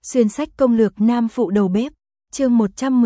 Xuyên sách công lược nam phụ đầu bếp, chương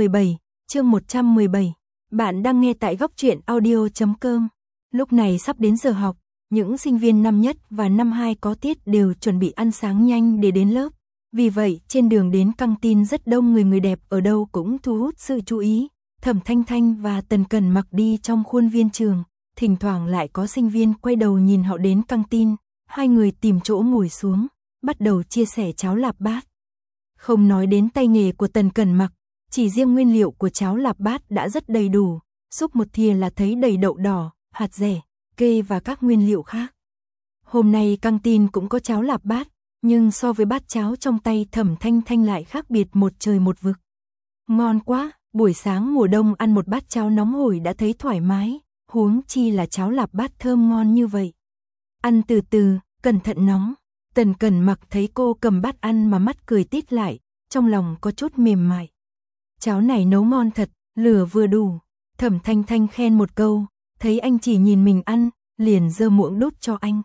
117. Bạn đang nghe tại góc truyện audio.com. Lúc này sắp đến giờ học, những sinh viên năm nhất và năm 2 có tiết đều chuẩn bị ăn sáng nhanh để đến lớp. Vì vậy, trên đường đến căng tin rất đông người đẹp ở đâu cũng thu hút sự chú ý. Thẩm Thanh Thanh và Tần Cẩn Mặc đi trong khuôn viên trường, thỉnh thoảng lại có sinh viên quay đầu nhìn họ đến căng tin. Hai người tìm chỗ ngồi xuống, bắt đầu chia sẻ cháo lạp bát. Không nói đến tay nghề của Tần Cẩn Mặc, chỉ riêng nguyên liệu của cháo lạp bát đã rất đầy đủ, xúc một thìa là thấy đầy đậu đỏ, hạt dẻ, kê và các nguyên liệu khác. Hôm nay căng tin cũng có cháo lạp bát, nhưng so với bát cháo trong tay Thẩm Thanh Thanh lại khác biệt một trời một vực. Ngon quá, buổi sáng mùa đông ăn một bát cháo nóng hổi đã thấy thoải mái, huống chi là cháo lạp bát thơm ngon như vậy. Ăn từ từ, cẩn thận nóng. Tần Cẩn Mặc thấy cô cầm bát ăn mà mắt cười tít lại, trong lòng có chút mềm mại. Cháo này nấu ngon thật, lửa vừa đủ. Thẩm Thanh Thanh khen một câu, thấy anh chỉ nhìn mình ăn, liền giơ muỗng đút cho anh.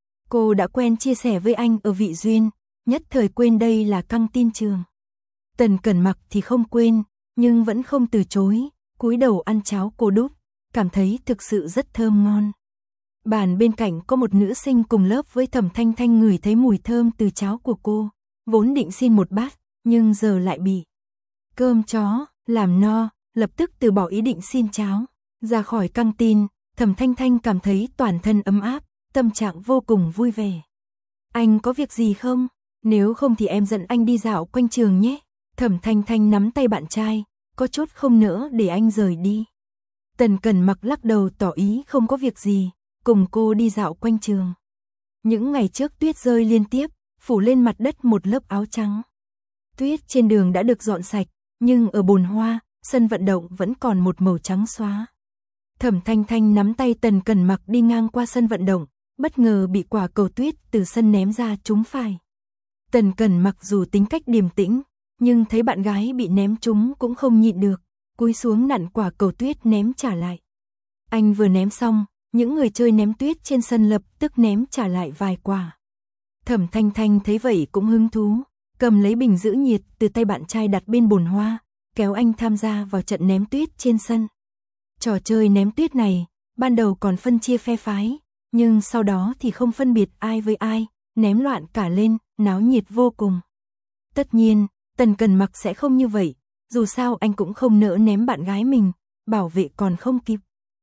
Cô đã quen chia sẻ với anh ở Vị Duyên, nhất thời quên đây là căng tin trường. Tần Cẩn Mặc thì không quên, nhưng vẫn không từ chối, cúi đầu ăn cháo cô đút, cảm thấy thực sự rất thơm ngon. Bàn bên cạnh có một nữ sinh cùng lớp với Thẩm Thanh Thanh ngửi thấy mùi thơm từ cháo của cô, vốn định xin một bát, nhưng giờ lại bị cơm chó làm no, lập tức từ bỏ ý định xin cháo. Ra khỏi căng tin, Thẩm Thanh Thanh cảm thấy toàn thân ấm áp, tâm trạng vô cùng vui vẻ. Anh có việc gì không? Nếu không thì em dẫn anh đi dạo quanh trường nhé. Thẩm Thanh Thanh nắm tay bạn trai, có chút không nỡ để anh rời đi. Tần Cẩn Mặc lắc đầu tỏ ý không có việc gì, cùng cô đi dạo quanh trường. Những ngày trước tuyết rơi liên tiếp, phủ lên mặt đất một lớp áo trắng. Tuyết trên đường đã được dọn sạch, nhưng ở bồn hoa, sân vận động vẫn còn một màu trắng xóa. Thẩm Thanh Thanh nắm tay Tần Cẩn Mặc đi ngang qua sân vận động, bất ngờ bị quả cầu tuyết từ sân ném ra trúng phải. Tần Cẩn Mặc dù tính cách điềm tĩnh, nhưng thấy bạn gái bị ném trúng cũng không nhịn được, cúi xuống nặn quả cầu tuyết ném trả lại. Anh vừa ném xong, những người chơi ném tuyết trên sân lập tức ném trả lại vài quả. Thẩm Thanh Thanh thấy vậy cũng hứng thú, cầm lấy bình giữ nhiệt từ tay bạn trai đặt bên bồn hoa, kéo anh tham gia vào trận ném tuyết trên sân. Trò chơi ném tuyết này, ban đầu còn phân chia phe phái, nhưng sau đó thì không phân biệt ai với ai, ném loạn cả lên, náo nhiệt vô cùng. Tất nhiên, Tần Cẩn Mặc sẽ không như vậy, dù sao anh cũng không nỡ ném bạn gái mình, bảo vệ còn không kịp.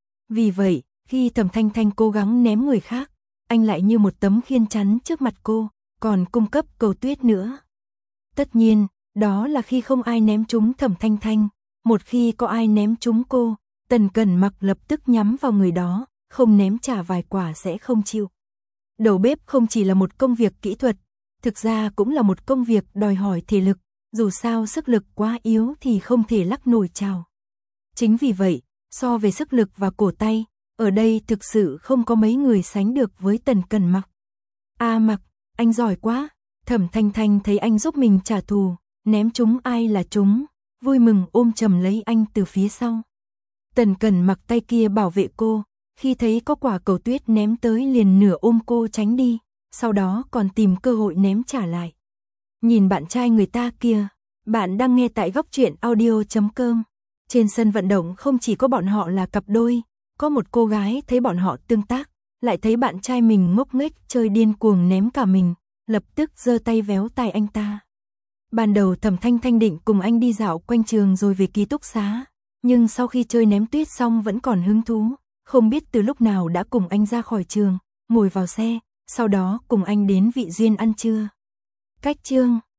Vì vậy, khi Thẩm Thanh Thanh cố gắng ném người khác, anh lại như một tấm khiên chắn trước mặt cô, còn cung cấp cầu tuyết nữa. Tất nhiên, đó là khi không ai ném trúng Thẩm Thanh Thanh, một khi có ai ném trúng cô, Tần Cẩn Mặc lập tức nhắm vào người đó, không ném trả vài quả sẽ không chịu. Đầu bếp không chỉ là một công việc kỹ thuật, thực ra cũng là một công việc đòi hỏi thể lực, dù sao sức lực quá yếu thì không thể lắc nổi chảo. Chính vì vậy, so về sức lực và cổ tay, ở đây thực sự không có mấy người sánh được với Tần Cẩn Mặc. Mặc, anh giỏi quá. Thẩm Thanh Thanh thấy anh giúp mình trả thù, ném trúng ai là trúng, vui mừng ôm chầm lấy anh từ phía sau. Tần Cẩn Mặc tay kia bảo vệ cô, khi thấy có quả cầu tuyết ném tới liền nửa ôm cô tránh đi, sau đó còn tìm cơ hội ném trả lại. Nhìn bạn trai người ta kia, bạn đang nghe tại góc truyện audio.com. Trên sân vận động không chỉ có bọn họ là cặp đôi, có một cô gái thấy bọn họ tương tác, lại thấy bạn trai mình ngốc nghếch chơi điên cuồng ném cả mình, lập tức giơ tay véo tai anh ta. Ban đầu Thẩm Thanh Thanh định cùng anh đi dạo quanh trường rồi về ký túc xá, nhưng sau khi chơi ném tuyết xong vẫn còn hứng thú, không biết từ lúc nào đã cùng anh ra khỏi trường, ngồi vào xe, sau đó cùng anh đến Vị Duyên ăn trưa. Cách chương